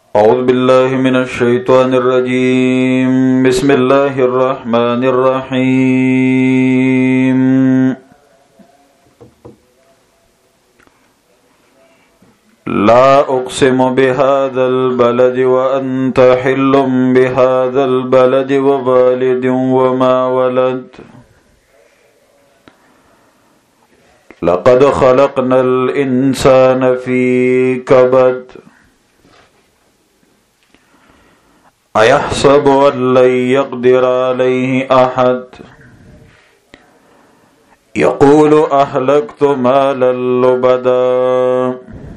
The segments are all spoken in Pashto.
أعوذ بالله من الشيطان الرجيم. بسم الله الرحمن الرحيم. لا أقسم بهذا البلد وأنت حل بهذا البلد ووالد وما ولد. لقد خلقنا الإنسان في كبد. أيحسب أن لن يقدر عليه أحد. يقول أهلكت مالا لبدا.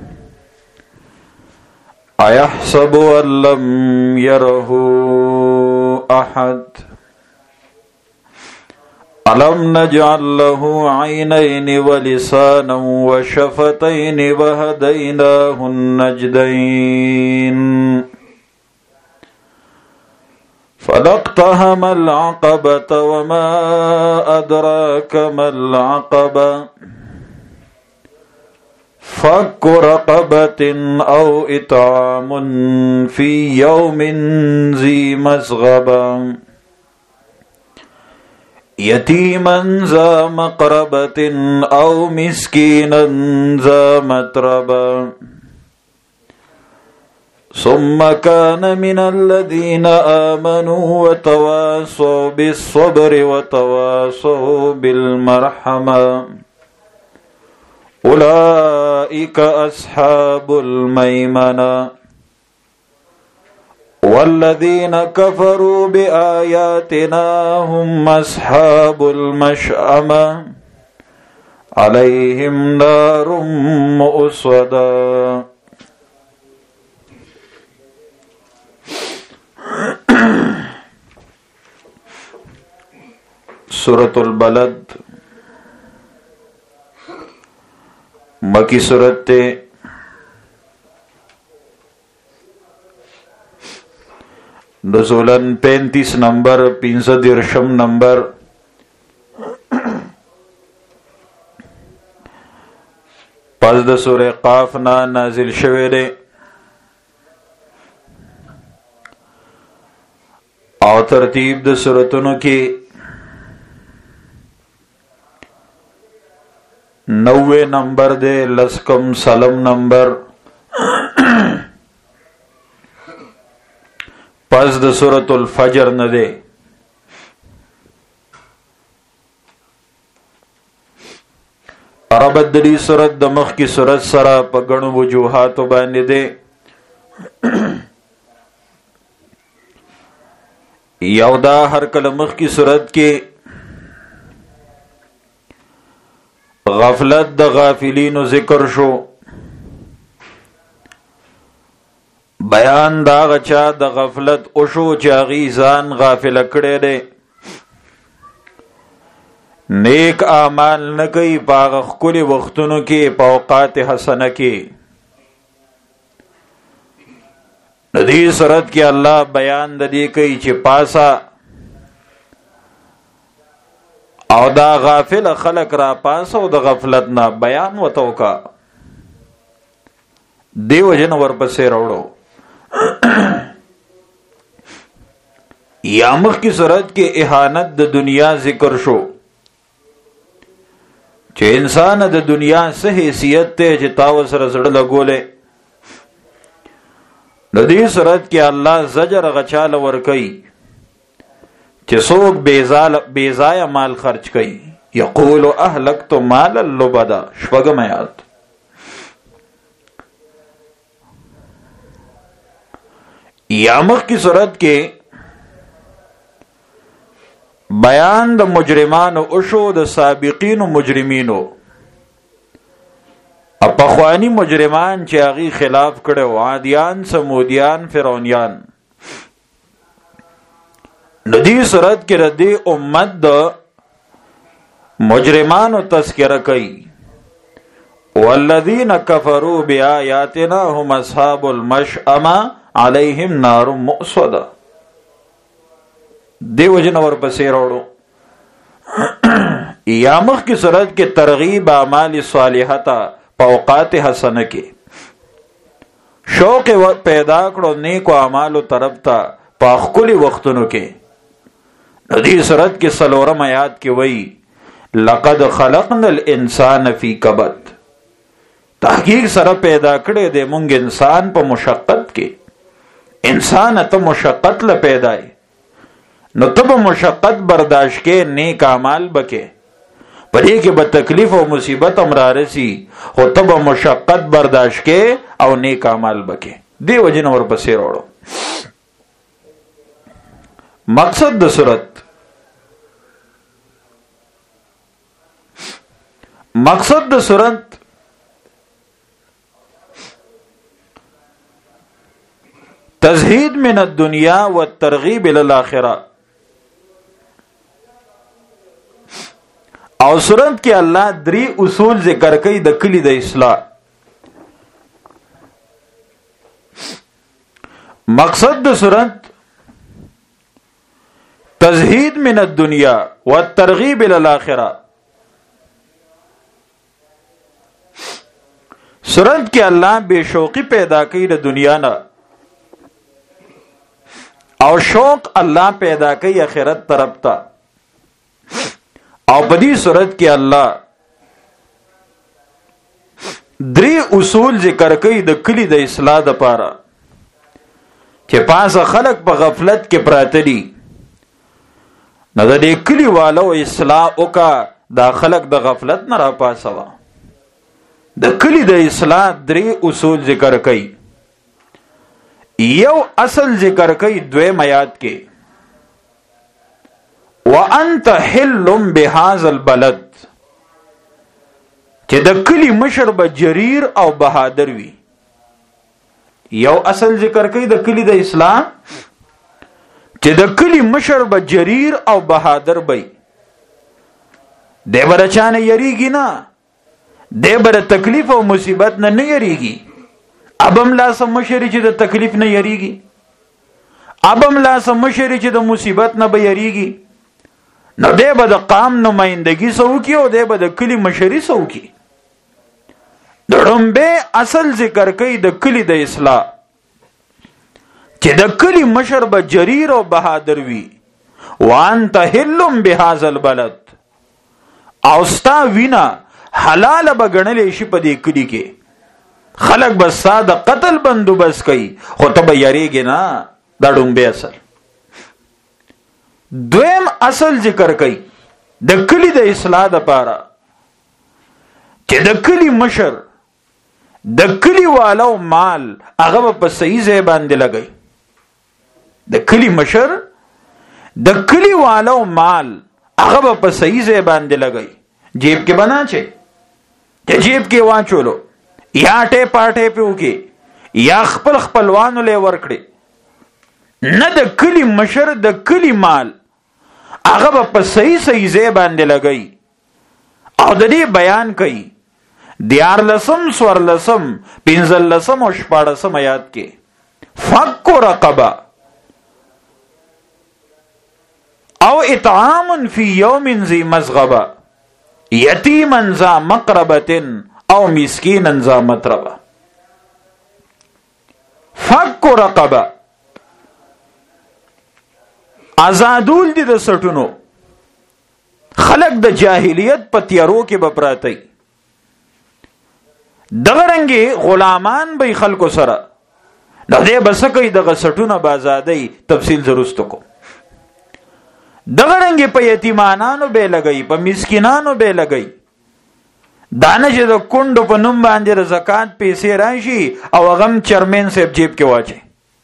أيحسب أن لم يره أحد. ألم نجعل له عينين ولسانا وشفتين وهديناه النجدين. فلاقتحم العقبة وما أدراك ما العقبة. فك رقبة أو إطعام في يوم ذي مسغبة. يتيما ذا مقربة أو مسكينا ذا متربة. ثم كان من الذين آمنوا وتواصوا بالصبر وتواصوا بالمرحمة. أولئك أصحاب الميمنة. والذين كفروا بآياتنا هم أصحاب المشأمة. عليهم نار مؤصدة. سورة البلد مکی سورت تے نزولاً 35 نمبر 35 نمبر. پس د سورہ قاف نا نازل شوه دے او ترتیب د سورتونو کې 90 نمبر دے لسکم سلم نمبر. پس د سورۃ الفجر نه دے. ربط د دې سورۃ د مخ کی سورۃ سره په غنو وجوهات باندې دے. یو دا هر کله مخ کی سورۃ کې غفلت د غافلینو ذکر شو. بیان دا غچا د غفلت او شو چاغي ځان غافل کړي دي. نیک اعمال نه کوي پاغ خولي وختونو کې په اوقات حسنه کې. د دې صورت کې الله بیان د دې کوي چې پاسا او دا غافل خلق را پاسو د غفلت نه بیان وتوکا دیو جن ورپسې راوړو. یا مخ کی صورت کې اهانت د دنیا ذکر شو چې انسان د دنیا څه حیثیت ته چې تاو سره زړه لګولې. د دې صورت کې الله زجر غچاله ور کوي چې څوک بیزای مال خرچ کوي. یقول اهلکت مالا لبدا. شپږم آیات. یا مخ کی صورت کې بیان د مجرمانو او شو د سابقین مجرمینو. اپخوانی مجرمان چې هغه خلاف کړو، عادیان، سمودیان، فرعونیان. ندی صورت کې ردی امت د مجرمانو تذکرہ کوي. والذین کفروا بآیاتنا هم اصحاب المشأمة علیہم نار مؤصدہ. دیو جن ورپسې راوړو. یا مخ کی صورت کې ترغیب اعمال صالحه په اوقات حسنه کې. شوق پیدا کړو نیکو اعمالو طرف ته په خپل وختونو کې. دې سورت کې سلورم آیات کې وایي لقد خلقنا الانسان فی کبد. تحقیق سره پیدا کړی دی مونږ انسان په مشقت کې. انسان ته مشقت له پیدا نو ته به مشقت برداشت کې نیک اعمال بکې. پدې کې به تکلیف او مصیبت هم رارسي خو ته به مشقت برداشت کې او نیک اعمال بکې. دې وجه نه ورپسې وروړو. مقصد د سورت تزهید من الدنیا والترغیب الى الاخرہ. او سورت کې الله 3 اصول ذکر کوي د کلی د اصلاح. مقصد د سورت تزهید من الدنیا والترغیب الى الاخرہ. سورت کې الله بے شوقی پیدا کوي د دنیا نه او شوق الله پیدا کوي آخرت طرف ته. او په دې صورت کې الله 3 اصول ذکر کوي د کلی د اصلاح لپاره چې پاسه خلق په غفلت کې پراته دي. نو د دې کلی والو اصلاح وکا دا خلق د غفلت نه را پاسوا. د کلی د اصلاح 3 اصول ذکر کوي. یو اصل ذکر کوي 2 آیات کې وانت حل بهذا البلد چې د کلی مشر به جریر او بهادر وي. یو اصل ذکر کوي د کلی د اصلاح چې د کلی مشر به جریر او بهادر وي. د برچانه یریږي نه، د بر تکلیف او مصیبت نه یریږي. ابم لا سم مشر چې د تکلیف نه یریږي، ابم لا سم مشر چې د مصیبت نه به یریږي. نو دی به د قام نمائندگی سو کی او دی به د کلی مشری سو کی. د ړومبه اصل ذکر کوي د کلی د اصلاح چې د کلی مشر به جریر او بهادر وي. وانت حل بهذا البلد او ستا وینا حلال به ګڼل شي په دې کلی کې. خلق بس ساده قتل بندوبست کوي خو ته به یریږي نه. دا ړومبه اصل. دویم اصل ذکر کوي د کلی د اصلاح لپاره چې د کلی مشر د کلی والو مال هغه په صحیح ځای باندې لګي. د کلی مشر د کلی والو مال هغه په صحیح ځای باندې لګي. جیب کې بنا چې جیب کې واچولو یا ټه پاټه پیو کې یا خپل خپلوانو له ورکړي. نه د کلی مشر د کلی مال هغه په صحیح ځای باندې لګي. او د دې بیان کوي 14 سورلسم 15 او 14 آیات کې فک رقبه او اطعام فی یوم ذی مسغبه یتیما ذا مقربه او مسکینا ذا متربه. فک رقبه آزادول دي د سټونو. خلق د جاهلیت په تیارو کې بپراتی. دغه رنګي غلامان به خلکو سره د دې بس کوي دغه سټونه بازادي تفصیل زروستو کو. دغه رنګي په یتیمانانو به لګي، په مسکینانو به لګي. دانه چې د کندو په نوم باندې زکات پیسې راشي او غم چرمن سیب جیب کې واچي.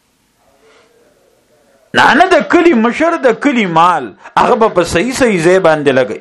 نه د کلی مشر د کلی مال هغه په صحیح ځای باندې لګي.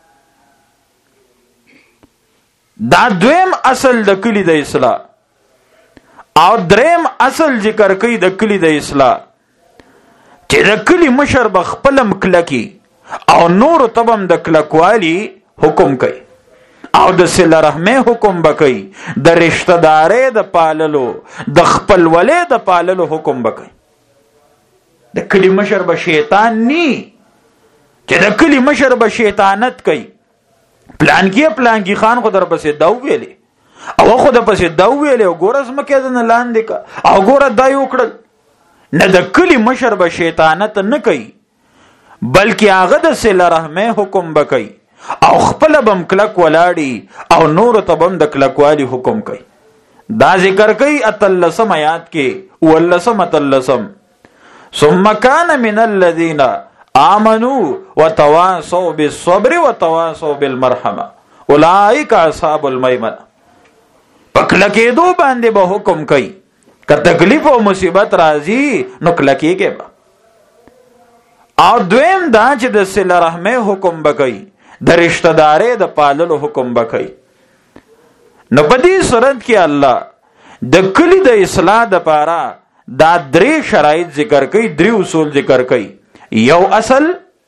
دا دویم اصل د کلی د اصلاح. او دریم اصل ذکر کوي د کلی د اصلاح چې د کلی مشر به خپلم کلکی او نور تبم د کلکوالی حکم کوي او د صله رحمه حکم بکوي، د رشتہ داري د پاللو د خپل ولې د پاللو حکم بکوي. د کلی مشر به شیطان ني چې د کلی مشر به شیطانت کوي. پلان کې خان خو در پسې دا ویلې او خو د پسې دا ویل او ګورس مکه دنه لاندې کا او ګوره دا یو کړل نه د کلی مشر به شیطانت نه کوي بلکې هغه د صله رحمه حکم بکي او خپل بم کلک ولاړي او نور تبم د کلکوالي حکم کوي. دا ذکر کوي اتلسم آیات کې ولسم اتلسم ثم كان من الذين آمنوا وتواصوا بالصبر وتواصوا بالمرحمه اولئک اصحاب المیمنه. پکلکې دو باندې به حکم کوي که تکلیف او مصیبت راځي نو کلکېږي به. او دویم دا چې د صله رحمه حکم بکوي د رشتہ داري د پاللو حکم بکوي. نو په دې صورت کې الله د کلی د اصلاح لپاره دا درې شرایط ذکر کوي درې اصول ذکر کوي. یو اصل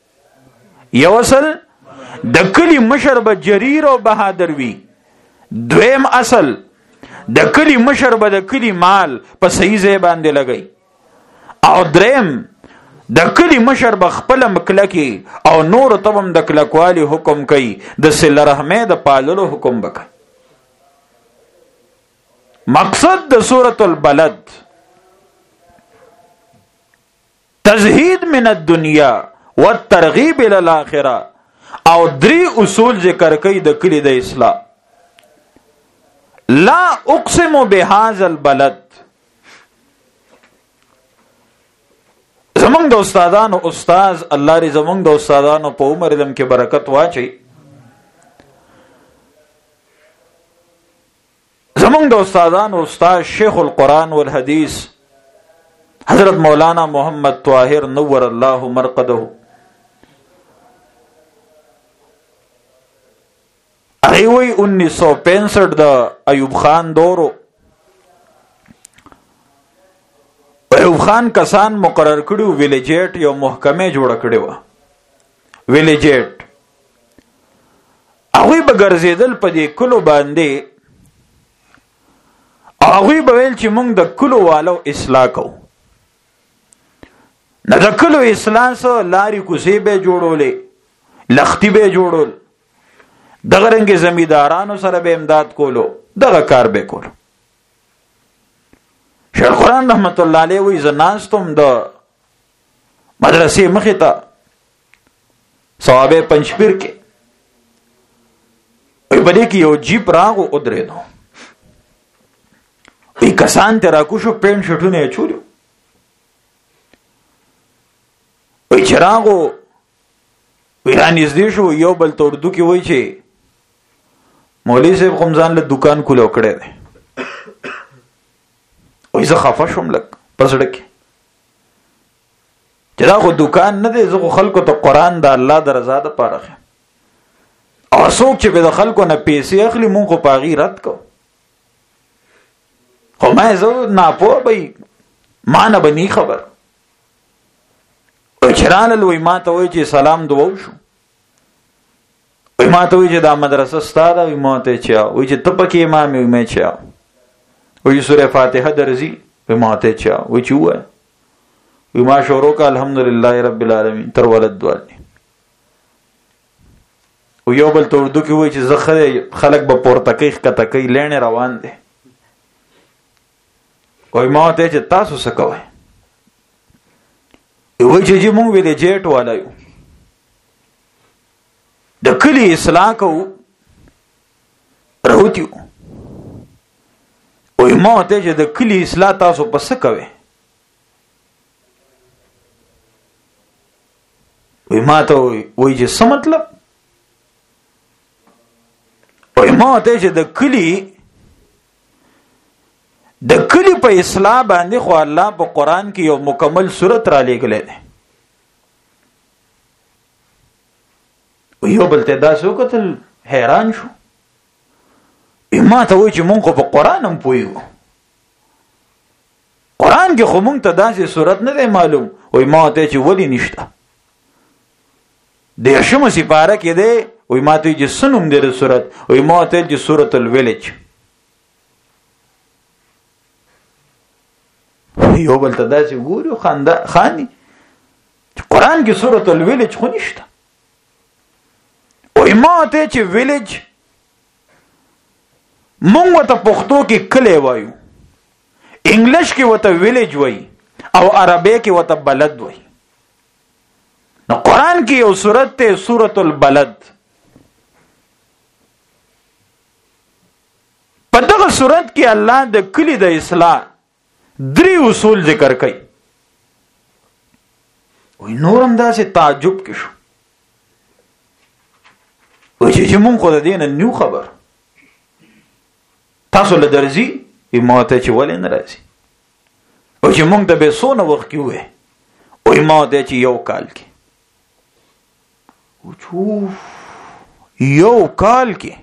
د کلی مشر به جریر او بهادر وي. دویم اصل د کلی مشر به د کلی مال په صحیح ځای باندې لګي. او دریم د کلی مشر به خپل مکلکی او نور تبم د کلکوالی حکم کوي د صله رحمه د پاللو حکم وکړي. مقصد د سورۃ البلد تزهید من الدنیا والترغیب الى الاخره او درې اصول ذکر کوي د کلی د اصلاح. لا اقسم بهذا البلد زمونږ د استادانو استاد الله ری زمونږ د استادانو په عمر علم کې برکت واچي. زمونږ د استادانو استاد شیخ القرآن والحدیث حضرت مولانا محمد طاهر نور الله مرقده ایوی 1965 د ایوب خان دورو ایوب خان کسان مقرر کړو ویلیجیټ یو محکمه جوړ کړو ویلیجیټ هغه به ګرځیدل په دې کلو باندې هغه به ویل چې موږ د کلو والو اصلاح کوو. نه د کلو اصلاح سره لاري کوسي به جوړولې لختی به جوړول دغه رنګ زمیدارانو سره به امداد کولو دغه کار به کولو. شیخ قرآن رحمت الله علیه وی زناستم د مدرسې مخې ته صوابه پنځپیر کې وی بده کې یو جیپ راغو ودرېدو وی کسان ته راکوشو پین شټونه چولیو وی چراغو وی رانیزدې شو یو بل ته اردو کې وی چې مولوی صاحب خمزان له دکان کولو کړی دی. وی زه خفه شوم لک په زړه کې چې دا خو دکان نه دی زه خو خلکو ته قرآن د الله د رضا دپاره ښیم او څوک چې به د خلکو نه پیسې اخلي مونږ خو په هغې رد کوو خو ما زه ناپوه به ما نه به نی خبر وی چې رالل وی ما ته وی چې سلام دعا وشو وی ما ته وی چې دا مدرسه ستا ده وی ما ته چا وی چې ته پکې امام وی ما چا وی سوره فاتحه درځي وی ما ته چا وی چې وای وی ما شروع کا الحمدلله رب العالمین تر ولد دوالي او یو بل ته اردو کې وی چې زخه خلک به پورتکیخ کتکې لینه روان دي وی ما ته چې تاسو څه کوئ وی چې مونږ ویلې جیټ والایو د کلی اصلاح کوو راوتیو وی ما ته چې د کلی اصلاح تاسو په څه کوئ وی ما ته وی چې څه مطلب وی ما ته چې د کلی په اصلاح باندې خو الله په قرآن کې یو مکمل صورت را لېږلی دی یو بل ته داسې وکتل حیران شو ما ته وایي چې مونږ خو په قرآن هم پوهېږو قرآن کې خو مونږ ته داسې صورت نه دی معلوم وایي ما ته چې ولې نشته د یشمه سپاره کې دی وایي ما ته چې څه نوم دی د صورت وایي ما ته چې سورة الویلج یو بل ته داسې ګوري خاندي چې قرآن کې سورة الویلج خو نشته وی ما ته چې ویلج مونږ ته پښتو کې کلی وایو، انګلیش کې وته ویلیج وایي، او عربی کې وته بلد وایي. نو قرآن کې یو سورت ته سورۃ البلد. په دغه سورت کې الله د کلی د اصلاح 3 اصول ذکر کړي. وای نور هم داسې تعجب کې شو، وای چې مونږ خو د دې نه نیو خبر، تاسو له درځي ما ته چې ولې نه راځي؟ او چې مونږ ته به څونه وخت کې وې، وای ما ته چې 1 کال کې. یو کال کې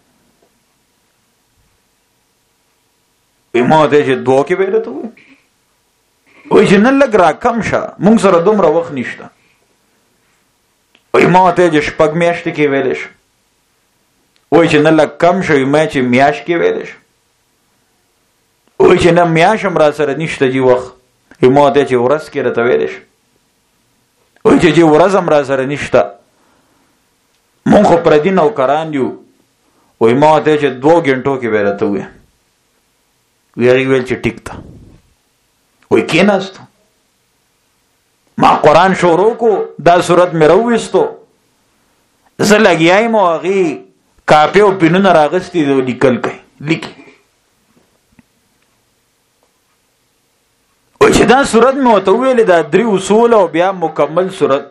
ما ته چې 2 کې ویل ته وې، وای چې نه لګ را کم شه، مونږ سره دومره وخت نشته. وای ما ته چې 6 میاشتې کې ویل شه، وای چې نه لګ کم شه، ما چې میاشت کې ویل شه. وای چې نه میاشم را سره نشته جی وخت، ما ته چې ورځ کې راته ویل شه. وای چې ورځ هم را سره نشته، مونږ خو پر دین او قران یو. وای ما ته چې 2 غنټو کې ویل ته وې، ویل چې ټیک تا. وای کېناستو، ما قرآن شروع کو، دا صورت مې راوېستو، زه لګیایم او هغې کاپي او پینونه راغستې دي، لیکل کوي لیکي. وای چې دا صورت مې ورته وویلې دا 3 اصول او بیا مکمل صورت.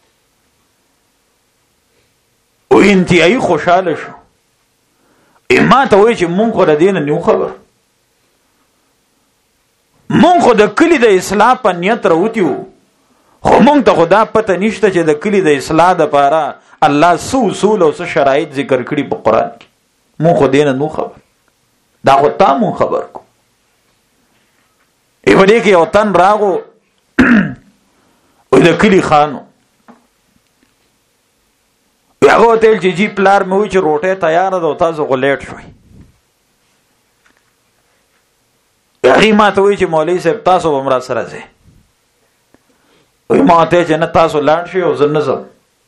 وای انتهایي خوشحاله شو. ما ته وایي چې مونږ خو د دې نه نیو خبر، مونږ خو د کلی د اصلاح په نیت راوتي وو، خو مونږ ته خو دا پته نشته چې د کلی د اصلاح دپاره الله څه اصول او څه شرایط ذکر کړي په قرآن کې. مونږ خو دې نه نو خبر، دا خو تا مونږ خبر کو. په دې کې یو تن راغو، د کلی خانو، هغه ته چې جی پلار مې وایي چې روټۍ تیاره ده او تاسو خو لیټ شوئ. هغې ما ته وایي چې مولوي صاحب تاسو به هم را سره ځئ. وایي ما ته چې نه تاسو لاړ شئ او زه نه ځم.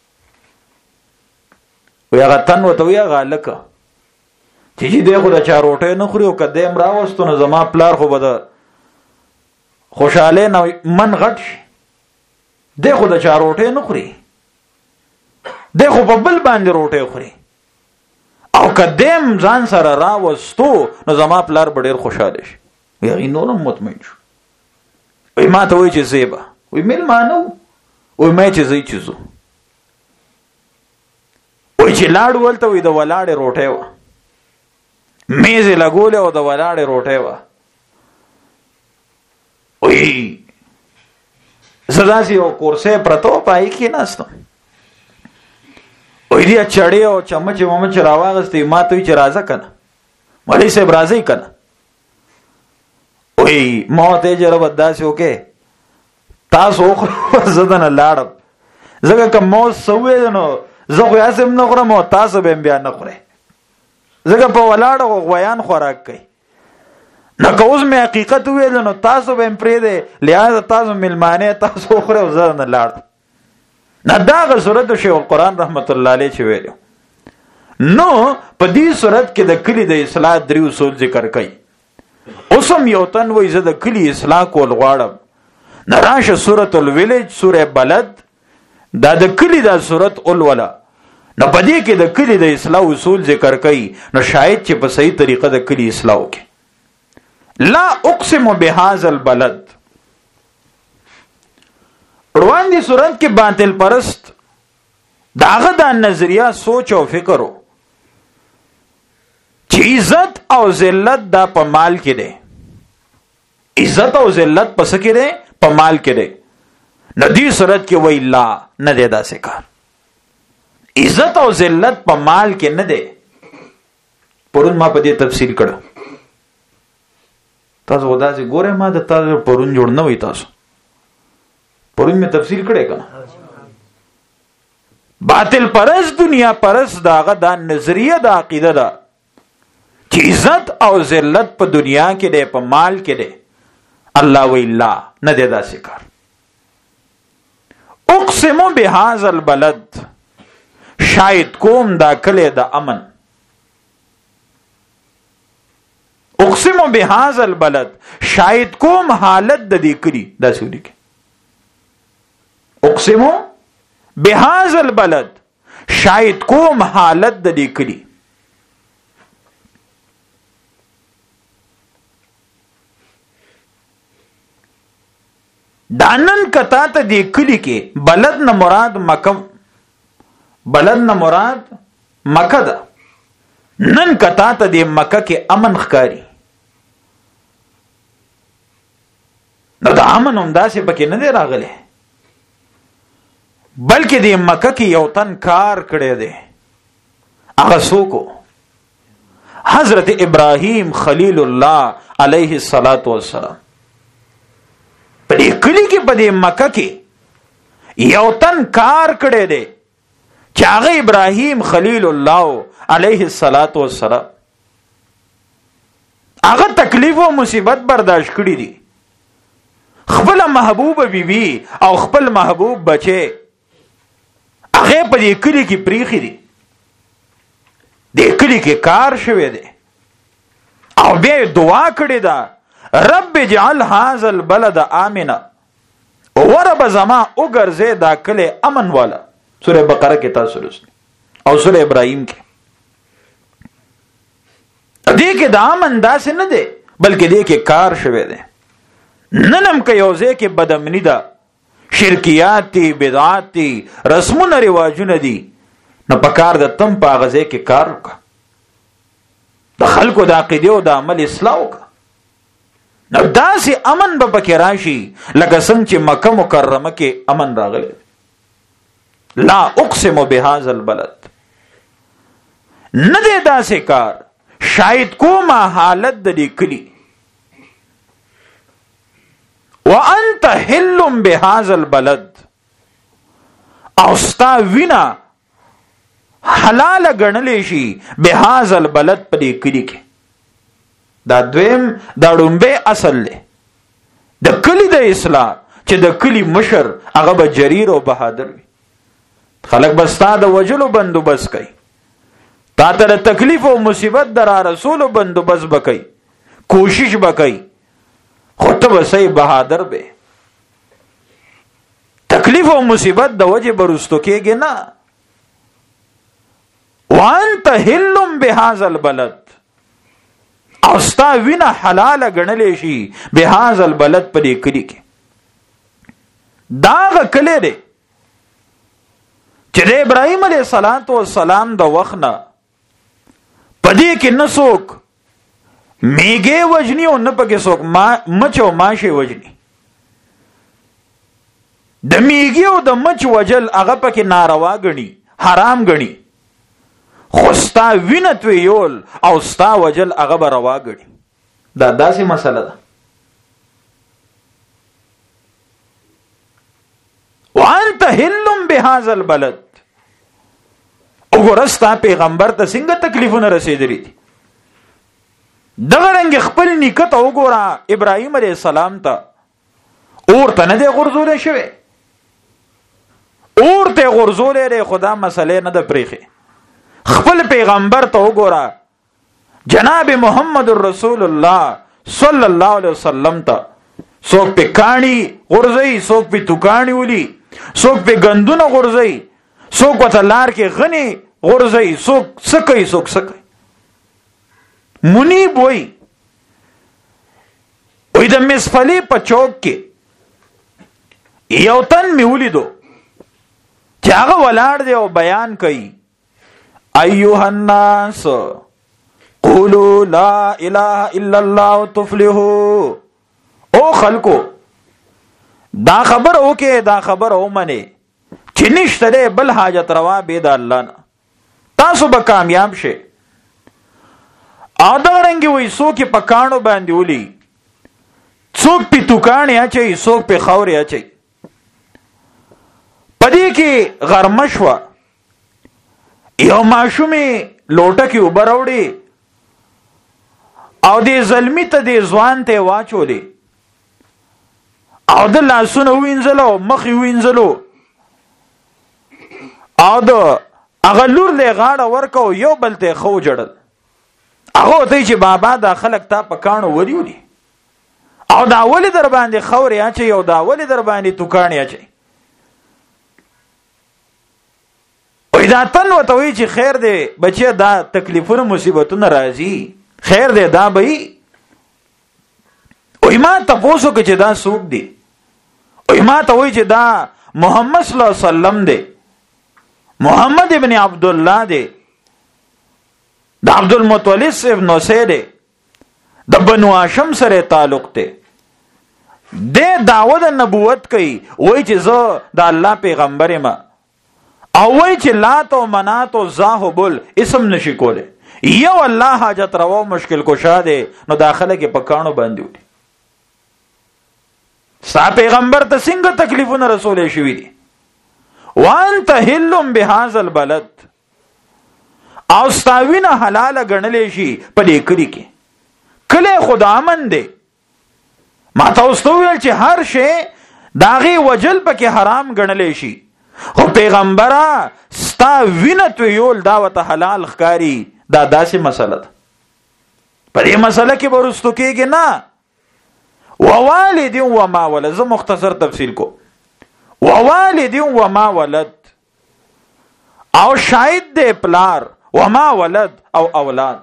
وایي هغه تن ورته وایي هغه هلکه چې جي دی خو د چا روټۍ نه خوري، او که دی هم راوستو نو زما پلار خو به د خوشحالۍ نه من غټ شي. دی خو د چا روټۍ نه خوري، دی خو په بل باندې روټۍ خوري، او که دی هم ځان سره راوستو نو زما پلار به ډېر خوشحاله شي. هغې نور هم مطمئن شو. وایي ما ته وایي چې ځئ به، وایي مېلمانه وو، وایي ما چې ځئ چې ځو. وایي چې لاړو هلته، وایي د ولاړې روټۍ وه، میز یې لګولې او د ولاړې روټۍ وه. وایي زه داسې یو کورسۍ پرته وه، په هغې کېناستم. وایي دې چړې او چمچ ومچ راواغستې، ما ته وایي چې راځه که نه مولوي صاحب راځئ که نه. وایي ما ورته وایي چې ربه داسې وکړې تاسو وخورئ زه دنه لاړم، ځکه که ما اوس څه وویل نو زه خو یاسې هم نه خورم او تاسو به هم بیا نه خورئ، ځکه په ولاړه خو غویان خوراک کوي. نه که اوس مې حقیقت وویل نو تاسو به هم پرېږدئ، لہذا تاسو مېلمانې تاسو وخورئ او زه نه لاړم. نه دا هغه صورت شیخ القرآن رحمت الله علیه چې ویلو. نو په دې صورت کې د کلي د اصلاح 3 اصول ذکر کوي. اوس هم یو تن وایي زه د کلي اصلاح کول غواړم، نه راشه سورۃ الویلیج سوره بلد، دا د کلي دا صورت اولوله. نو په دې کې د کلي د اصلاح اصول ذکر کوي. نو شاید چې په صحیح طریقه د کلي اصلاح وکړي. لا اقسم بهذا البلد. روان دي صورت کې باطل پرست داغه د نظریه سوچ او فکر وو چې عزت او ذلت دا په مال کې دی، عزت او ذلت پس کې دی، په مال کې دی. نو دې صورت کې وی لا نه دی داسې کار، عزت او ذلت په مال کې نه دی. پرون ما په دې تفصیل کړه، تاسو ودا چې ګوره ما د تاسو پرون جوړ نه وي، تاسو پرون می تفصیل کړه کنه. باطل پرست دنیا پرست داغه دا نظریه دا عقیده ده چې عزت او ذلت په دنیا کې دی، په مال کې دی. الله وی لا نه دی داسې کار. اقسم بهذا البلد، شاید کوم دا کلی د امن. اقسم بهذا البلد، شاید کوم حالت د دې کلی. دا سوري کې اقسم بهذا البلد، شاید کوم حالت د دې کلی. دانن کتا ته دې کلی کې بلد نه مراد مکه، بلد نه مراد مکه ده. نن کتا ته دې مکه کې امن ښکاری. نو د امن هم داسې پکې نه دی راغلی، بلکې د مکه کې یو تن کار کړی دی. هغه څوک؟ حضرت ابراهیم خلیل الله علیه الصلاۃ والسلام. په دې کلی کې په دې مکه کې یو تن کار کړی دی چې هغه ابراهیم خلیل الله علیه الصلاۃ والسلام هغه تکلیف او مصیبت برداشت کړی دی. خپل محبوب بیبي او خپل محبوب بچي هغه په دې کلی کې پریخي دي. دې کلی کې کار شوی دی او بیا دعا کړې ده، رب اجعل هذا البلد آمنا، ورب زما وګرځې دا کلی امن والا. سوره بقره کې تاسو لوستل او سوره ابراهيم کې. دې کې د امن داسې نه دی، بلکې دې کې کار شوی دی. ننم که یو ځای کې بدامني ده، شرکیات دي، بدعات دي، رسمونه رواجونه دي، نو پکار د تم په هغه ځای کې کار وکړه، د خلکو د عقیدې او د عمل اصلاح وکړه. نو داسې امن به پکې راشي لکه څنګه چې مکه مکرمه کې امن راغلی. لا اقسم بهذا البلد، نه دی داسې کار شاید کومه حالت د دې کلی. وانت حل بهذا البلد، او ستا وینا حلال ګڼلې شي بهذا البلد په دې کلی کې. دا دویم دا ډومبه اصل دی د کلی د اصلاح، چې د کلی مشر هغه به جریر او بهادر وي. خلک به ستا د وجلو بندوبست کوي، تا ته د تکلیف او مصیبت در رسولو بندوبست به کوي، کوشش به کوي، خو ته به صحیح بهادر به. تکلیف او مصیبت د وجه برستو کېږي نه. وانت حل بهذا البلد، او ستا وینا حلال ګڼلې شي بهذا البلد په دې کلی کې. دا هغه کلی دی چې د ابراهیم علیه السلام د وخت نه په دې کې نه څوک میګې وجنی او نه پکې څوک مچ او ماشه وجنی. د میګې او د مچ وجل هغه پکې ناروا ګڼي، حرام ګڼي، خو ستا وینه تویول او ستا وجل هغه به روا ګڼي. دا داسې مسله ده. وانت حل بهذا البلد، وګوره ستا پیغمبر ته څنګه تکلیفونه رسېدلي دي. دغه رنګ خپل نیکه ته وګوره، ابراهیم علیه السلام ته اور ته نه دی غورځولی شوی، اور ته غورځولی دی، خدا مسئلې نه ده پرېښې. خپل پیغمبر ته وګوره، جناب محمد رسول الله صلی الله علیه وسلم ته څوک په کاڼي غورځوي، څوک په توکاڼي ولي، څوک په ګندونه غورځوي، څوک ورته لار کې غني غورځوي، څوک څه کوي، څوک څه کوي. منیب وی د مصفلی په چوک کې یو تن می ولیدو چې هغه ولاړ دی او بیان کوي، ایها الناس قولوا لا اله الا الله تفلحوا. او خلکو دا خبر اوکې، دا خبر اومنه چې نشته دی بل حاجت روا به د الله نه، تاسو به کامیاب شئ. او دا رنګي وي څوک په کانو باندې ولي، څوک په توکانې اچي، څوک په خاورې اچي. پدې کې غرمه شوه، یو ماشومې لوټه کې اوبه راوړې او دې زلمي ته دې ځوان ته واچولې او د لاسونه وینځلو، مخ یې وینځلو او د هغه لور له غاړه ورکو، یو بل ته خو جړل هغه ته چې بابا دا خلک تا په کانو وریولي او دا ولی در باندې خوري اچي او دا ولی در باندې توکانی اچي او دا تن وته وی چې خیر دی بچي دا تکلیفونه مصیبتونه راځي خیر دی دا به او ما تاسو کې چې دا سوق دی او ما ته وی چې دا محمد صلی الله علیه وسلم دی محمد ابن عبد الله دی د عبد المطلب ابن نصیر دی د بنو هاشم سره تعلق دی د دعوت نبوت کوي وای چې زه د الله پیغمبر یم او وای چې لات او منات او زاهبل اسم نشي کوله یو الله حاجت روا مشکل کشا دی نو داخله کې پکانو باندې وي ستا پیغمبر ته څنګه تکلیفونه رسول شوی دي وانت حلم بهذا البلد او ستاوینه حلاله ګڼلې شي په دې کلی کې کله خدا من دی ما تاسو ویل چې هر شی داغي وجل پکې حرام ګڼلې شي خو پیغمبره ستا وینه تو یول دعوت حلال ښکاری دا داسې مسله ده په دې مسله کې ورستو کېږي نه ووالد وما ولد زه مختصر تفصیل کو ووالد وما ولد او شاهد دې پلار وما ولد او اولاد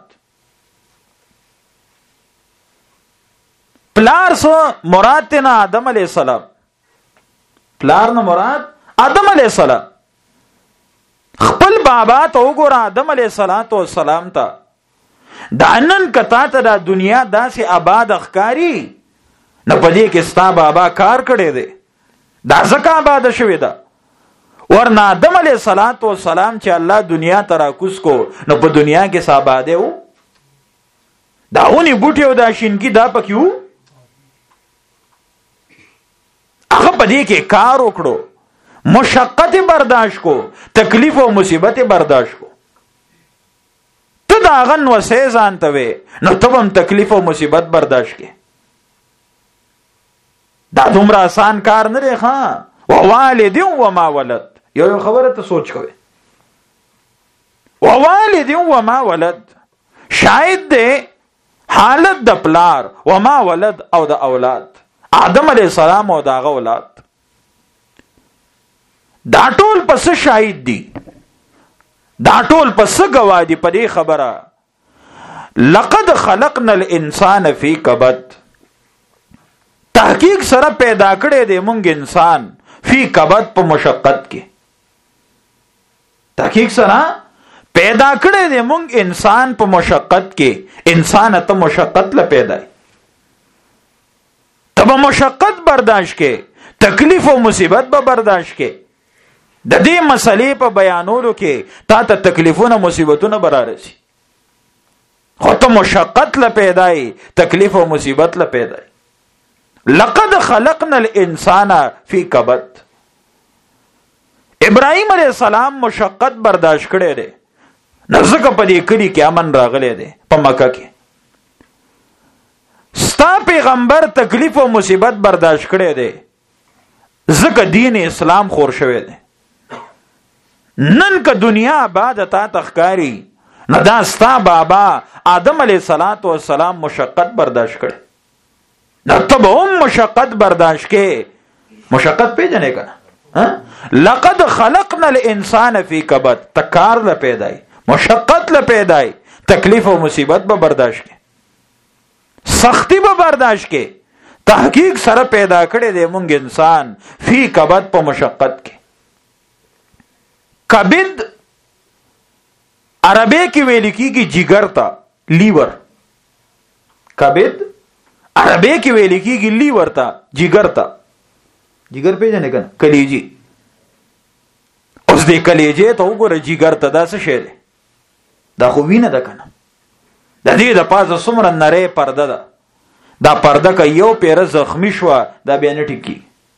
پلار سو مراد تینا آدم علیہ السلام پلار نه مراد آدم علیہ السلام خپل بابا ته وګوره آدم علیہ السلام ته دانن کتا ته د دنیا داسې آباد اخکاری نه پدې کې ستا بابا کار کړی دی دا ځکه آباد شوی ده ورنه آدم علیہ السلام چې الله دنیا ته راکوز کو نو په دنیا کې ساباده وو دا اونی بوټي او دا شینکی دا پکې وو هغه پدې کې کار وکړو مشقت برداشت کو تکلیف او مصیبت برداشت کو ته دا غن وسه ځان ته وې نو ته هم تکلیف او مصیبت برداشت کې دا دومره آسان کار نه دی ښا ووالد وما ولد یو خبره ته سوچ کوئ ووالد وما ولد شاید دې حالت د پلار وما ولد او د اولاد آدم علیہ السلام او داغه اولاد دا ټول پس شاهد دي دا ټول پس گواه دي په دې خبره لقد خلقنا الانسان فی کبد تحقیق سره پیدا کړی دی مونږ انسان فی کبد په مشقت کې تحقیق سره پیدا کړی دی مونږ انسان په مشقت کې انسان ته مشقت له پیدا تب مشقت برداشت کې تکلیف او مصیبت به برداشت کې د دې مسلې په بیانولو کې تا ته تکلیفونه مصیبتونه برارسي خو ته مشقت له پیدای تکلیف او مصیبت له پیدای لقد خلقنا الانسان فی کبد ابراهیم علیہ السلام مشقت برداشت کړی دی نزدک په دې کلی کې امن راغلی دی په مکه کې ستا پیغمبر تکلیف او مصیبت برداشت کړی دی ځکه دین اسلام خور شوی دی نن که دنیا آباد تا تخکاری نو دا ستا بابا آدم علیہ السلام مشقت برداشت کړی نو تب هم مشقت برداشت کې مشقت پیژنې کنه لقد خلقنا الانسان فی کبد تکار له پیدای مشقت له پیدای تکلیف او مصیبت به برداشت کې سختی به برداشت کې تحقیق سره پیدا کړی دی مونږ انسان فی کبد په مشقت کې کبد عربی کې ویل کېږي جگر ته لیور کبد عربی کې ویل کېږي لیور ته جگر ته جگر پیژنې کنه کلیجی اوس دې کلیجی ته وګوره جگر ته دا څه شی دی دا خو وینه ده کنه د دې د پاسه څومره نری پرده ده دا پرده که یو پیره زخمی شو دا بیا نه ټیکی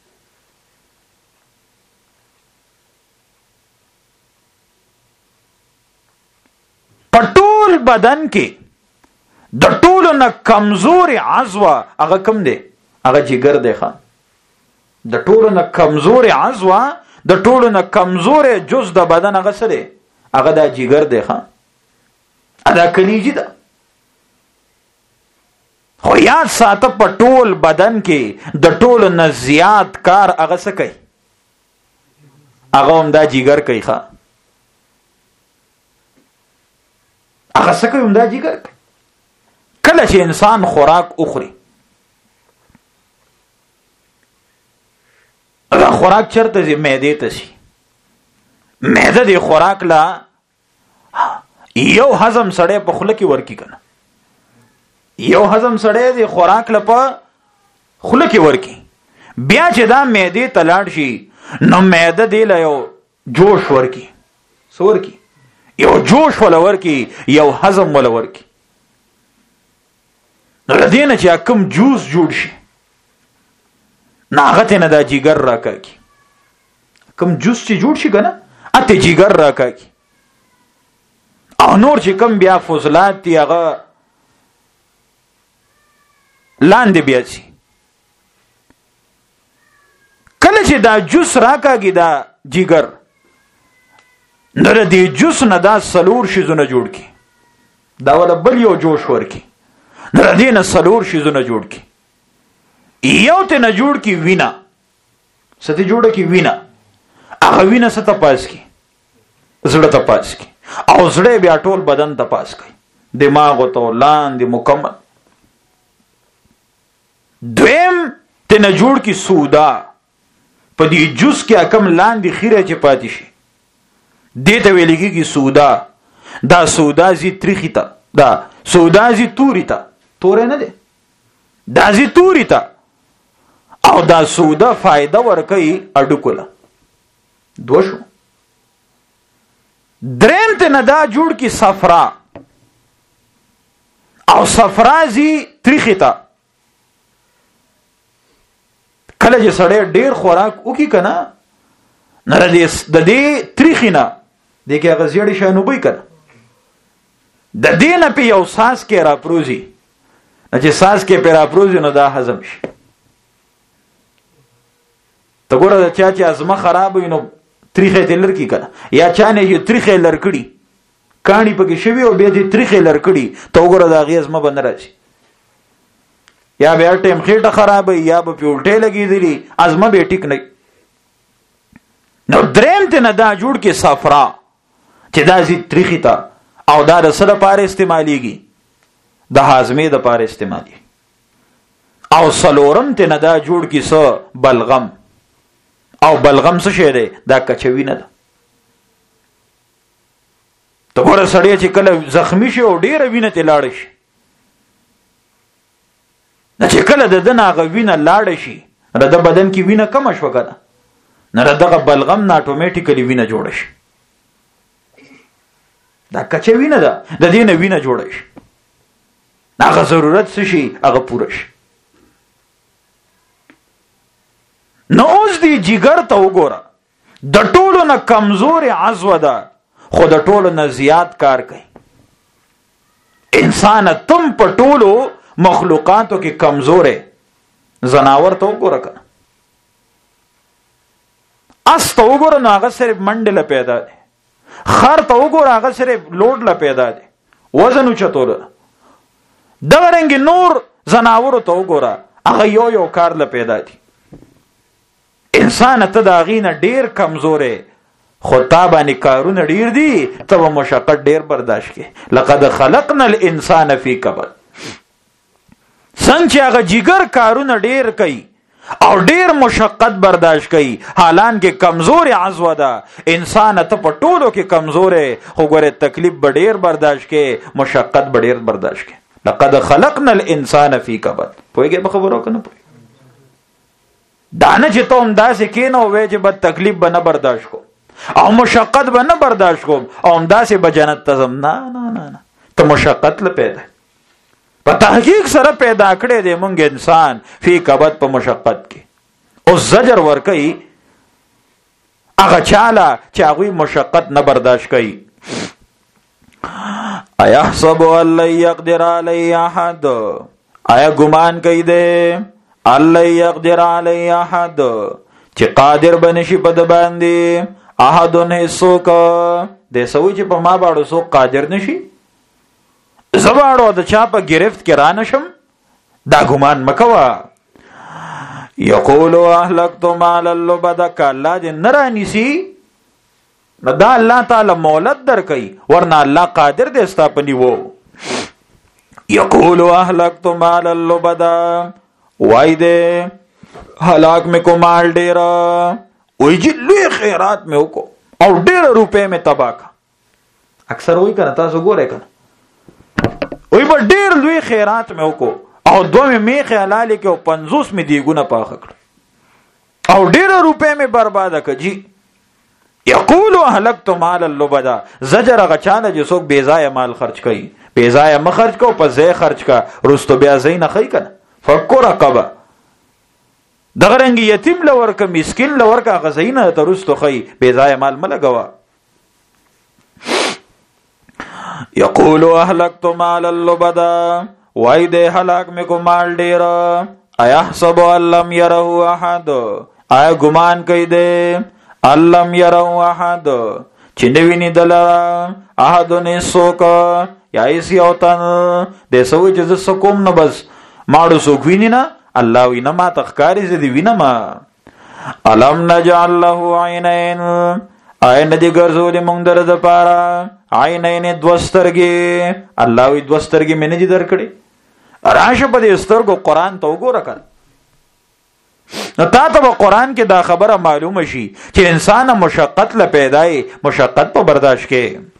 پټول بدن کې د ټولو نه کمزوري عضو هغه کوم دی هغه جگر دی خان د ټولو نه کمزوري عضو د ټولو نه کمزوري جز د بدن هغه سره هغه د جگر دی خان ادا کلیجی ده خو یاد ساته په ټول بدن کې د ټولو نه زیات کار هغه څه کوي؟ هغه هم دا جګر کوي. ښه هغه څه کوي؟ هم دا جګر کوي. کله چې انسان خوراک اخوري، دا خوراک چرته ځي؟ معدې ته ځي. معده د خوراک لا یو هضم سړی په خوله کې ورکی کنه، یو هضم سړی د خوراک لا په خوله کې ورکی. بیا چې دا معدې ته لاړ شي نو معده دی له یو جوش ورکی. څه ورکی؟ یو جوش ولا ورکی، یو هضم ولا ورکی. نو دې نه چې کوم جوس جوړ شي ناغت نه دا جګر راکاږي. کوم جوس چې جوړ شي کنه اته جګر راکاږي. او نور چې کوم بیا فضلات دی هغه لاندې بیا شي. کله چې دا جوس راکاږي دا جګر، نو دې جوس نه دا سلور شیزونه جوړ کی، دا ولا بل یو جوش ورکی. نو دې نه سلور شیزونه جوړ کی. یو ته نه جوړ کی وینا، ست جوړ کی وینا، هغه وینا ست پاس کی، زړه ته پاس کی، او زړه بیا ټول بدن ته پاس کی، دماغ ته لاندې مکمل. دویم ته نه جوړ کی سودا، په دې جوس کې کم لاندې خیره چې پاتې شي دې ته ویل کېږي سودا. دا سودا زی تریخی ته، دا سودا زی توري ته، تور نه دی، دا زی توري ته. او دا سودا فائدہ ورکوي اډوکوله. دو شو. دریم ته نه دا جوړ کی صفرا، او صفرا زی تریخی ته. کله چې سړی ډیر خوراک وکي کنه نه د دې تریخینه د کې هغه زیړې شانو بوی کنه د دې نه په یو ساس کې را پروزي، چې ساس کې پر را پروزي نو دا هضم شي. ته ګوره چا چې ازمه خراب وي نو تریخه تلر کی کنه، یا چا نه یو تریخه لرکړي کانی پکې شوی او به دې تریخه لرکړي ته ګوره دا غي ازمه بند راځي. یا بیا ټیم خېټه خراب یا به پیولټه لګېدلی ازمه به ټیک نه. نو دریم ته نه دا جوړ کې صفرا چې دا زی تریخی ته، او دا د سره پاره استعمالیږي، د هاضمې د پاره استعمالي. او سلورم ته نه دا جوړ کې سو بلغم، او بلغم څه شی دی؟ دا کچوي نه ده. ته ګوره سړی چې کله زخمی شي او ډیره وینه ته لاړ شي، نه چې کله د دنه هغه وینه لاړ شي د بدن کې وینه کم شو کنه، نه دغه بلغم نه اتوماتیکلی وینه جوړ شي. دا کچه وینه ده، د دې نه وینه جوړ شي، هغه ضرورت څه شي هغه پوره شي. نو اوس دی جګر ته وګوره، د ټولو نه کمزور عضو ده خو د ټولو نه زیات کار کوي. انسان تم په ټولو مخلوقاتو کې کمزور ہے. زناور ته وګوره کنه، اس ته وګوره نو هغه صرف منډه پیدا دی، خر ته وګوره هغه صرف لوډ لا پیدا دی، وزن اوچتول. دغه رنګ نور زناور ته وګوره هغه یو کار لا پیدا دی. انسان ته دا غینه ډیر کمزور ہے، خو تا باندې کارونه ډیر دي، ته مشقت ډیر برداشت کې. لقد خلقنا الانسان فی کبد. څنګه هغه جګر کارونه ډیر کوي او ډیر مشقت برداشت کوي، حالان کې کمزور عضو ده. انسان ته په ټولو کې کمزور ہے، خو ګوره تکلیف به ډیر برداشت کې، مشقت به ډیر برداشت کې. لقد خلقنا الانسان فی کبد. پوهیږئ په خبرو کنه پوهیږئ؟ دانه چې ته هم داسې کېنه او وایې چې بد تکلیف به نه برداشت کوم او مشقت به نه برداشت کوم او هم داسې به جنت ته ځم. نه نه نه نه، ته مشقت له پیدا په تحقیق سره پیدا کړی دی مونږ انسان فی کبد، په مشقت کې. او زجر ورکوي هغه چاله چې هغوی مشقت نه برداشت کوي. ایحسب ان لن یقدر علی احد، آیا ګمان کوي دی ان لن یقدر علی احد چې قادر بنشي په د باندې احدن هیڅوک د سوي چې په ما باندې څوک قادر نشي. زباړو د چا په گرفت کې را نشم، دا ګمان مکوا. یقول اهلکت مالا لبدا، که الله دې نه رانیسي نو دا الله تعالی مولد درکوي، ورنه الله قادر دی ستا په نیوو. یقول اهلکت مالا لبدا، وای دې هلاک مې کو مال ډېره، وای جی لوی خیرات مې وکړو او ډېره روپۍ مې تباه کا. اکثر وای کنه، تاسو ګورئ کنه، وای به ډېر لوی خیرات مې وکړو او 2 مې میخې حلالې کې او 50 مې دیګونه پاخه کړ او ډېره روپۍ مې برباده کړه. جی یقول اهلکت مالا لبدا، زجر هغه چاله چې څوک بې ځایه مال خرچ کوي. بې ځایه مه خرچ کو، په ځای خرچ کا، رستو بیا ځای نه خی کنه. فکو رقبه، دغه رنګ یتیم لور که مسکین لور که هغه ځای نه ته رستو خی، بې ځایه مال مه لګوه. یقول اهلکت مالا لبدا، وای دې هلاک مې کو مال ډېره. ایحسب ان لم یره احد، آیا ګمان کوي دې ان لم یره احد چې نه ویني دلره احد هیڅوک، یا هیڅ یو تن دې سوي چې زه څه کوم نه بس ماړو څوک ویني نه. الله وینه ما ته ښکاري، زه دې وینم. الم نجعل له عینین، آیا نه دې ګرځولې موږ در دپاره عینین 2 سترګې. الله وی 2 سترګې مې نه دي درکړې. راشه په دې سترګو قرآن ته وګوره کنه، نو تا ته به قرآن کې دا خبره معلومه شي چې انسان مشقت له پیدای، مشقت په برداشت کې.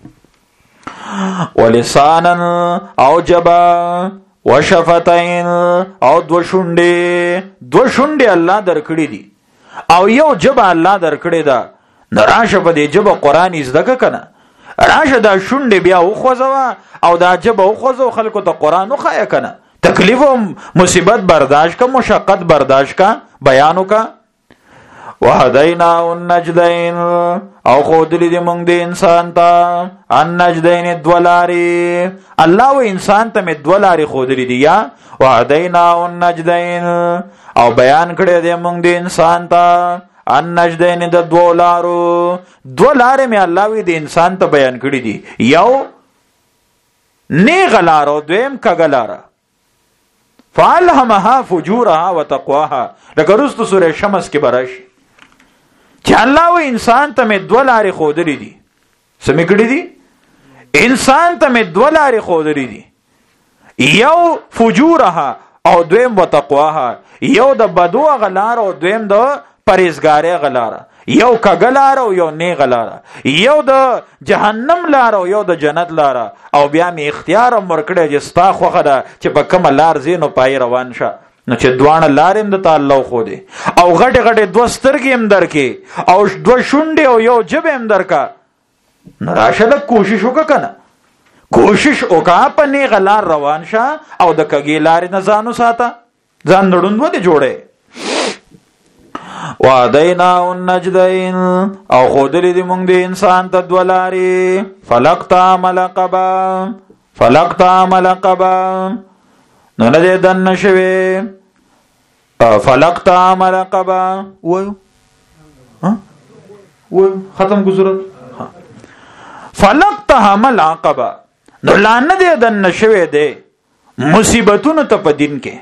ولسانا او جبا وشفتین، او 2 شونډې الله درکړي دي او یو جبه الله درکړي ده. نو راشه په دې جبه قرآن زده که کنه، راشه دا شونډې بیا وخوځوه او دا جبه وخوځو، خلکو ته قرآن وښایه کنه. تکلیف و مصیبت برداشت کا، مشقت برداشت کا، بیانو کا. وهدینا النجدین، او خودلی دی مونږ دی انسان ته النجدین 2 لارې. الله و انسان ته مې 2 لارې خودلی دی. یا وهدینا النجدین، او بیان کړی دی مونږ دی انسان ته النجدین د 2 لارو. 2 لارې مې الله وی دی انسان ته بیان کړی دي، یو نیغه لار او دویم کږه لاره. فالهمها فجورها وتقواها، لکه رستو سوره شمس کې براشي چې الله و انسان ته مې 2 لارې خودلې دي. څه مې کړي دي؟ انسان ته مې 2 لارې خودلې دي، یو فجورها او دویم وتقواها، یو د بدو غلار او دویم د پرهیزګارۍ غلاره، یو کږه لاره او یو نیغه لاره، یو د جهنم لاره او یو د جنت لاره. او بیا مې اختیار هم ورکړی چې ستا خوښه ده چې په کومه لار ځې نو پای روان شه. نو چې 2 لارې هم درته الله وښودې او غټې غټې 2 سترګې هم درکې او 2 شونډې او یو ژبې هم درکه، نو راشه لږ کوشش وکړه که نه، کوشش وکړه په نیغه لار روان شه او د کږې لارې نه ځان وساته، ځان نړوند ودې جوړې. وهدینا النجدین، او خودلی دی مونږ دی انسان ته 2 لارې. فلقتحم العقبه، نو نه دی دننه شوې. فلقتحم العقبه، وایو ختم کو صورت. فلقتحم العقبه، نو لا نه دی دننه شوې دی مصیبتونو ته په دین کې،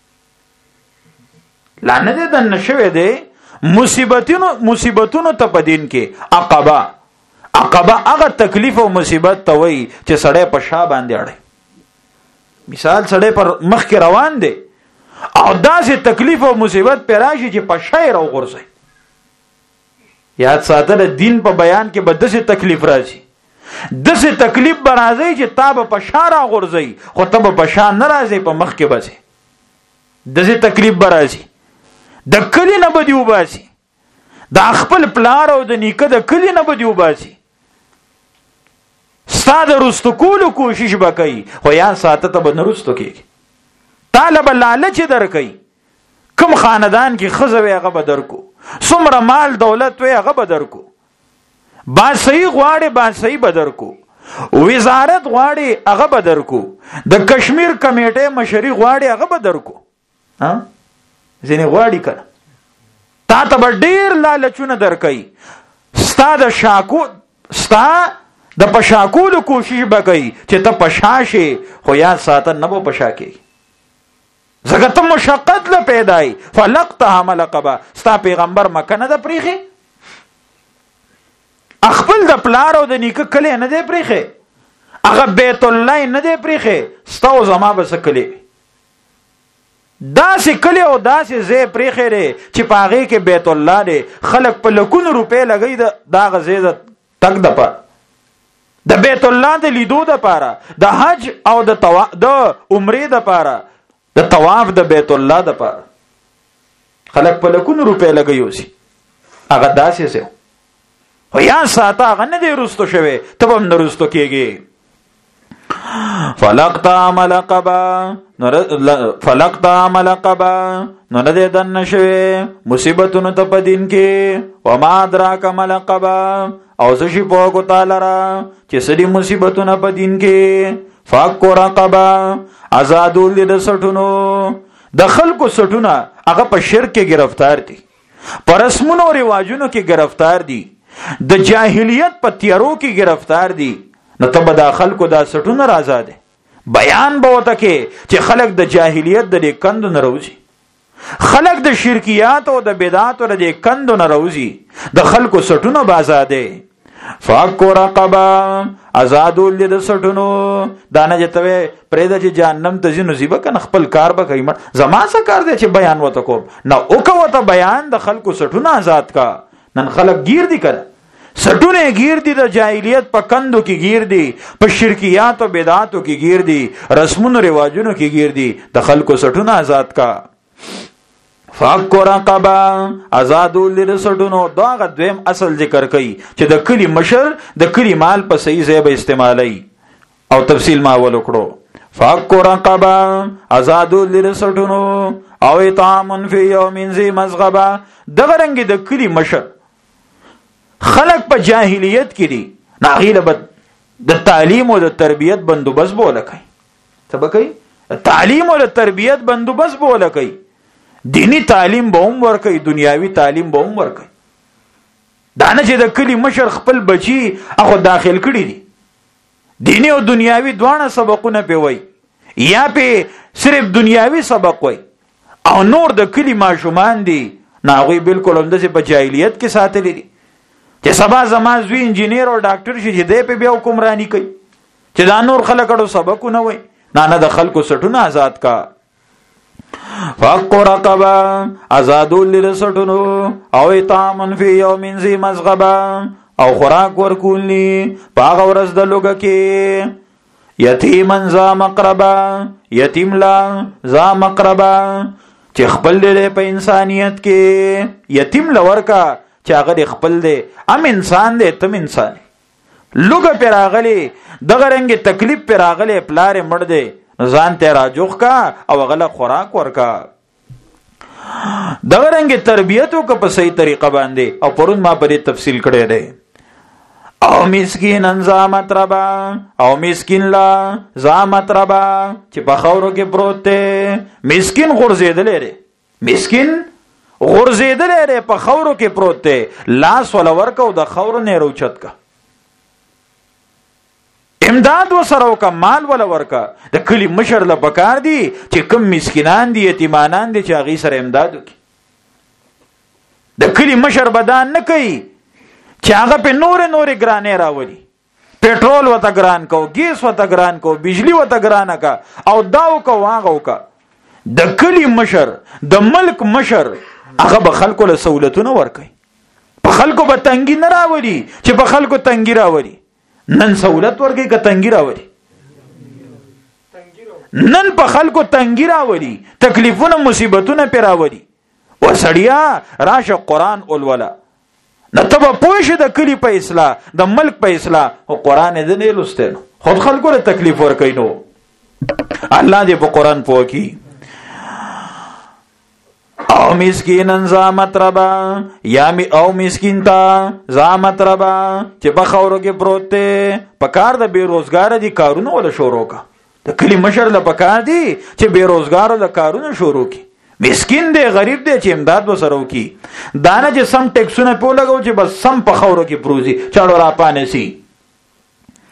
لا نه دی دننه شوې دی مصیبتونو ته په دین کې. عقبه هغه تکلیف او مصیبت ته وای چې سړی په شا باندې اړي. مثال سړی پر مخ کې روان دی او داسې تکلیف او مصیبت پر راشي چې په شا یې راوغورځي. یاد ساتل دین په بیان کې به داسې تکلیف راځي، داسې تکلیف به راځي چې تا به په شا راغورځي، خو ته به په شا نه راځي، په مخ کې به ځي. داسې تکلیف به راځي، د کلی نه به دې وباسي، د خپل پلار او د نیکه د کلی نه به دې وباسي. ستا د رستو کولو کوشش به کوي، خو یا ساته ته به نه رستو کېږي. تاله به لالچ درکوي، کوم خاندان کې ښځه وي هغه به درکو، څومره مال دولت وي هغه به درکو، بادشاهي غواړې بادشاهي به درکو، وزارت غواړې هغه به درکو، د کشمیر کمیټې مشري غواړې هغه به درکو. ځینې غواړي کنه، تا ته به ډېر لالچونه درکوي، ستا د پشاکولو کوشش به کوي چې ته پشا شې، خو یاد ساته نه به پشا کېږي. زګه ته مشقت له پیدای فلقتها ملقبا ستا پیغمبر مکه نه د پریخي خپل د پلار او د نیکه کلی نه دی پریخي هغه بیت الله نه دی پریخي ستا او زما بس کلی داسې کلی او داسې زی پریخي دی چې پاغې کې بیت الله دی خلک په لکونو روپۍ لګي دا غزې د تک د پاره د بیت الله د لیدو د پاره د حج او د عمرې د پاره د طواف د بیت الله د پاره خلک په لکونو روپۍ لګي اوسي هغه داسې سه خو یا ساته هغه نه دی رستو شوی ته هم نه رستو کېږي فلقتا ملقبا نو نه دی دن شوی مصیبتونو ته په دین کې وما ادراک ملقبا او څه شي پوه کو تعالی را چې سړي مصیبتونه په دین کې فاق رقبا آزادول د سټونو د خلکو سټونه هغه په شرک کې گرفتار دي په رسمونو او رواجونو کې گرفتار دي د جاهلیت په تیارو کې گرفتار دي نو ته به د خلکو دا سټونه راځه بیان به وته کې چې خلک د جاهلیت د کندو نه راوځي خلک د شرکیات او د بدعات او د کندو نه راوځي د خلکو سټونه بازاده فاق رقبا آزادول د سټونو دانه جتوي پرېدا چې جهنم ته ځي نصیب کنه خپل کار به کوي زما څه کار دی چې بیان وته کوم نه او کوته بیان د خلکو سټونه آزاد کا نن خلک گیر دي کړه سټونه گیر دي د جاهلیت په کندو کې گیر دي په شرکیات او بدعاتو کې گیر دي رسمونو رواجونو کې گیر دي د خلکو سټونه آزاد کا فاق رقبا آزادول د سټونو داغه دویم اصل ذکر کوي چې د کلی مشر د کلی مال په صحیح ځای به استعمالي او تفصیل ما ول کړو فاق رقبا آزادول د سټونو او اطعام فی یوم ذی مسغبه دغه رنګ د کلی مشر خلق په جاهلیت کې دي ناغیله د تعلیم او د تربیت بندوبست بوله کوي تبکې تعلیم او د تربیت بندوبست بوله کوي دینی تعلیم به هم ورکوي دنیاوی تعلیم به هم ورکوي دانه چې د کلی مشر خپل بچي هغه داخل کړي دي دینی او دنیاوی دواړه سبقونه په وای یا په صرف دنیاوی سبق وای او نور د کلی ماشومان دي ناغوی بالکل همداسې په جاهلیت کې ساتلي دي چې سبا زما زوی انجینیر او ډاکټر شي چې دې په بیا حکمرانی کوي چې دا نور خلکو سبقونه وای نه د خلکو سټونه آزاد کا فاق رقبا آزادول لسټونو او اطعام فی یوم ذی مسغبه او خوراک ورکولی پاغه ورځ د لوګه کې یتیمن ذا مقربا یتیم لا ذا مقربا چې خپل دې په انسانیت کې یتیم لور کا چې هغه خپل دې ام انسان دې تم انسان لوګه پر راغلی دغه رنګ تکلیف پر راغلی پلار مړ دې ځان ته راجوخ کا او غله خوراک ورکا دغه رنګ تربیتو کو په صحیح طریقه باندې او پرون ما پرې تفصیل کړی دی او مسکین انزامت ربا او مسکین لا زامت ربا چې په خاورو کې پروت دی مسکین غورځیدل لري مسکین غورځیدل لري په خاورو کې پروت دی لاس ولا ورکو د خاورو نه روچت کا امداد وسره وکا مال ولا ورکا د کلی مشر له پکار دي چې کم مسکینان دي یتیمانان دي چې هغه سره امداد وکي د کلی مشر بدان نه کوي چې هغه په نور ګرانې راوړي پېټرول وته ګران کو ګیس وته ګران کو بجلی وته ګران کا او داو کو واغو کا د کلی مشر د ملک مشر هغه به خلکو له سہولتونه ورکي په خلکو به تنګي نه راوړي چې په خلکو تنګي راوړي نن سہولت ورګي که تنګي راوړي نن په خلکو تنګي راوړي تکلیفونه مصیبتونه پر راوړي وسړیا راشه قران اولولا نتبه پوښ د کلی په اصلاح د ملک په اصلاح او قران دې نه لسته خود خلکو له تکلیف ورکې نو الله دې په قران پوکي او مسکینن زامت ربا یا می او مسکین تا زامت ربا چې په خاورو کې پروت دی په کار د بیروزګار دي کارونه ولا شروع کا د کلی مشر له پکار دي چې بیروزګار له کارونه شروع کی مسکین دی غریب دی چې امداد وسره وکي دانه چې سم ټیکسونه په لګو چې بس سم په خاورو کې پروزي چاړو را پانه سي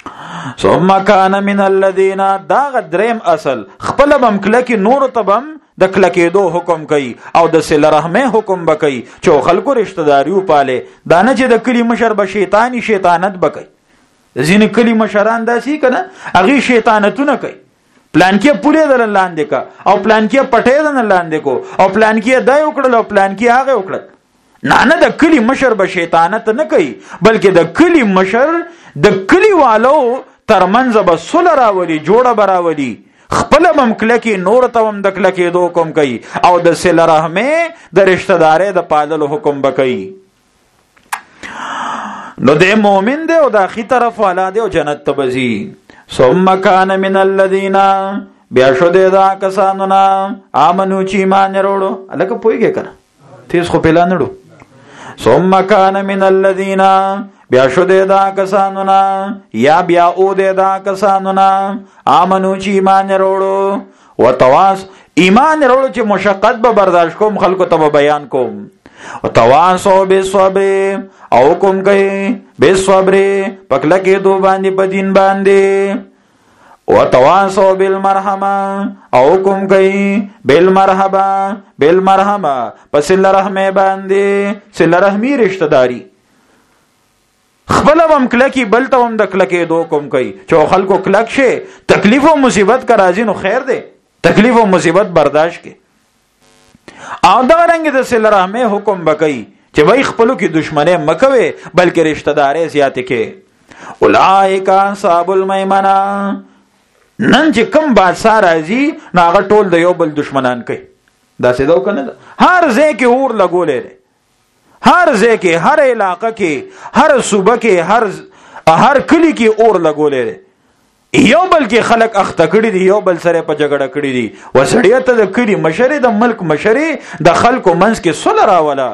ثم كان من الذين دا غدریم اصل خپل بمکله کې نور تبم د کلکېدو حکم کوي او د صله رحمه حکم بکوي چې خلکو رشتہ داریو پاله دانه چې د کلی مشر به شیطانت بکوي. ځینې کلی مشران داسي کنه هغه شیطانتونه کوي، پلان کې پوره دل لاندې کا او پلان کې پټې دل لاندې کو او پلان کې دای وکړل او پلان کې هغه وکړل. نه د کلی مشر به شیطانت نه کوي، بلکې د کلی مشر د کلی والو ترمنځ به صلح راولي، جوړه براولي، خپل ممکله کې نور ته هم د کلکې دو حکم کوي او د صله رحمه د رشتہ داري د پاللو حکم بکوي. نو د مؤمن دی او د اخی طرف والا دی او جنت ته بزي. ثم كان من الذين بیا شو دی دا کسانو نا امنو چې ایمان وروړو. الکه پويږي کنه تیز خو پلا نړو. ثم كان من الذين بیا شو دی دا کسانو نا یا بیا او دی دا کسانو نا امنو چې ایمان وروړو. وتواس ایمان وروړو چې مشقت به برداشت کوم، خلکو ته بیان کوم. وتواصوا بالصبر او کوم کوي بالصبر پکله کې دو باندې په دین باندې. وتواصوا بالمرحمه او کوم کوي بالمرحمه پس صله رحمه باندې. صله رحمی رشتہ داری خپل هم کلکی بل ته هم د کلکې دو کوم کوي چې خلکو کلک شي، تکلیف او مصیبت کا راځي نو خیر دی، تکلیف او مصیبت برداشت کې. او دا رنګ د صله رحمه حکم بکئی چې وای خپلو کې دشمنه مکوي بلکې رشتہ داري زیات کې. اولائک اصحاب المیمنه نن چې کم بادشاہ راځي نو هغه ټول د یو بل دشمنان کوي. دا څه دا کنه هر ځای کې اور لګولې، هر ځای کې، هر علاقه کې، هر صوبه کې، هر کلی کې اور لګولې. یو بل کې خلک اخته کړي دي، یو بل سره په جګړه کړي دي. وسړی ته د کلی مشري د ملک مشري د خلکو منځ کې صلح راولا.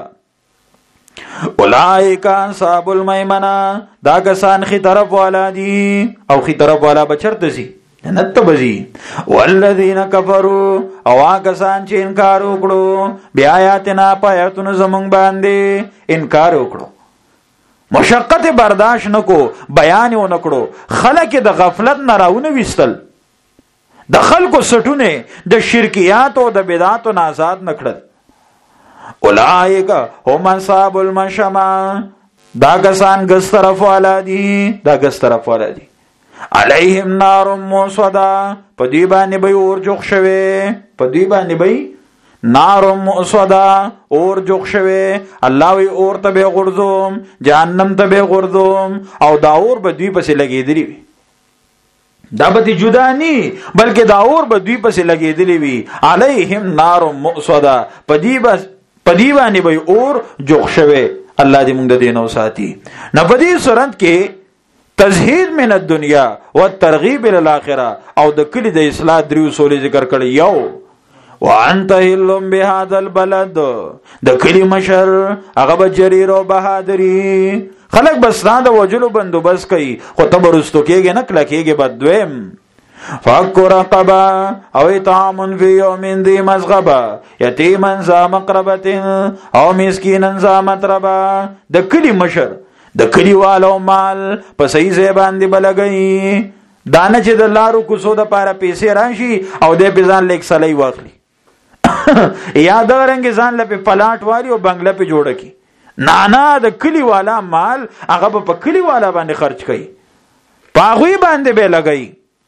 اولائک اصحاب المیمنه دا کسان خي طرف والا دي او خي طرف والا بچرته سي جنت بزي. والذین کفروا او کسان چې انکار وکړو بیا آیاتنا پایتون زمونږ باندې انکار وکړو، مشقت برداشت نکو، بیان و نکړو، خلک د غفلت نه راونه وستل، د خلکو سټونه د شرکیات او د بدعات نه آزاد نکړل. اولائک هم اصحاب المشأمه دا کسان ګس طرف والا دي، دا ګس طرف والا دي. علیهم نار موصدا پدی باندې به اور جوخ شوه، پدی باندې به نار موصدا اور جوخ شوه. الله وی اور ته به غردوم، جهنم ته به غردوم او دا اور به دوی پسې لګېدلی وي. دا به جدا ني بلکې دا اور به دوی پسې لګېدلی وي. علیهم نار موصدا پدی باندې به اور جوخ شوه. الله دې موږ د دینو ساتي. نه پدی سورت کې تزهید من الدنیا والترغیب الى الاخره او د کلی د اصلاح دریو سولې ذکر کړي. یو وانت هلم بهذا البلد د کلی مشر هغه بجریر او بهادری خلق بس نه د وجلو بندوبست کوي خو تبرستو کېږي نه کله کېږي بد. دویم فك رقبه او اطعام في يوم ذي مسغبه يتيما ذا مقربه او مسكينا ذا متربه. د کلی مشر د کلیوالو مال په صحیح ځای باندې بلګي، دانه چې د لارو کوڅو د پاره پیسې راشي او د بزان لیک سلای واخلي یا دا رنګ ځان لپاره پلاټ واري او بنگله په جوړه کی. نه د کلیوالا مال هغه په کلیوالا باندې خرج کوي، پاغوي باندې به لګي.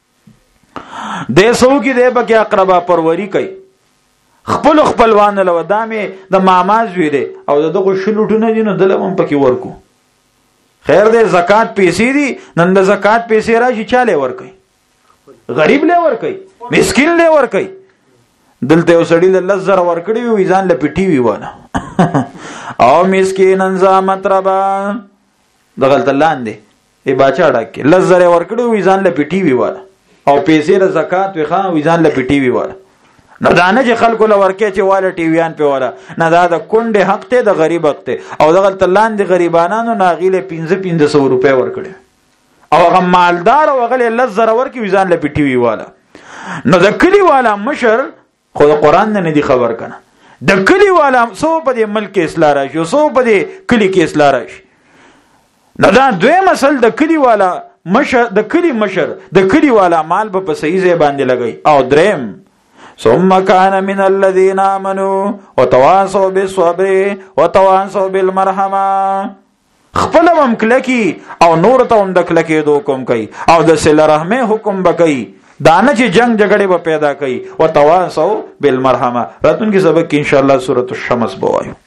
د سو کې د بګي اقربا پروری کوي، خپلوان له ودامه د ماماز وی دي او دغه شلوټونه دي نو دلم پکې ورکو. خیر دې زکات پیسې دي، نن د زکات پیسې راشي چاله ور کوي، غریب له ور کوي، مسکین له ور کوي. دلته وسړی له لزر ور کړی وي ځان له پټي وي ونه او مسکین انزامت ربا دغلت لاندې ای باچا ډکه لزر ور کړی وي ځان له پټي وي ونه او پیسې د زکات وي خان وي ځان له پټي وي ونه. نه دانه چې خلکو له ورکه چې والا ټي ویان په والا نه دا د کونډه حق ته د غریب حق ته او دغه تلاند غریبانو ناغیله 1500 روپے ورکړي او هغه مالدار او هغه لزر ورکی وزان له پټي وی والا. نو د کلی والا مشر خو د قران نه دی خبر کنه، د کلی والا سو په دې ملک اصلاح راشي، سو په دې کلی کې اصلاح راشي. نو دا دوی مسل د کلی والا مشر د کلی والا مال په صحیح ځای باندې لګي. او دریم ثم كان من الذين آمنوا وتواصوا بالصبر وتواصوا بالمرحمه. خپل هم کلکی او نور ته هم د کلکېدو حکم کوي او د صله رحمۍ حکم به کوي، دانه چې جنگ جګړې به پیدا کوي. وتواصوا بالمرحمه. راتلونکي سبق کې ان شاء الله سورۃ الشمس به وایو.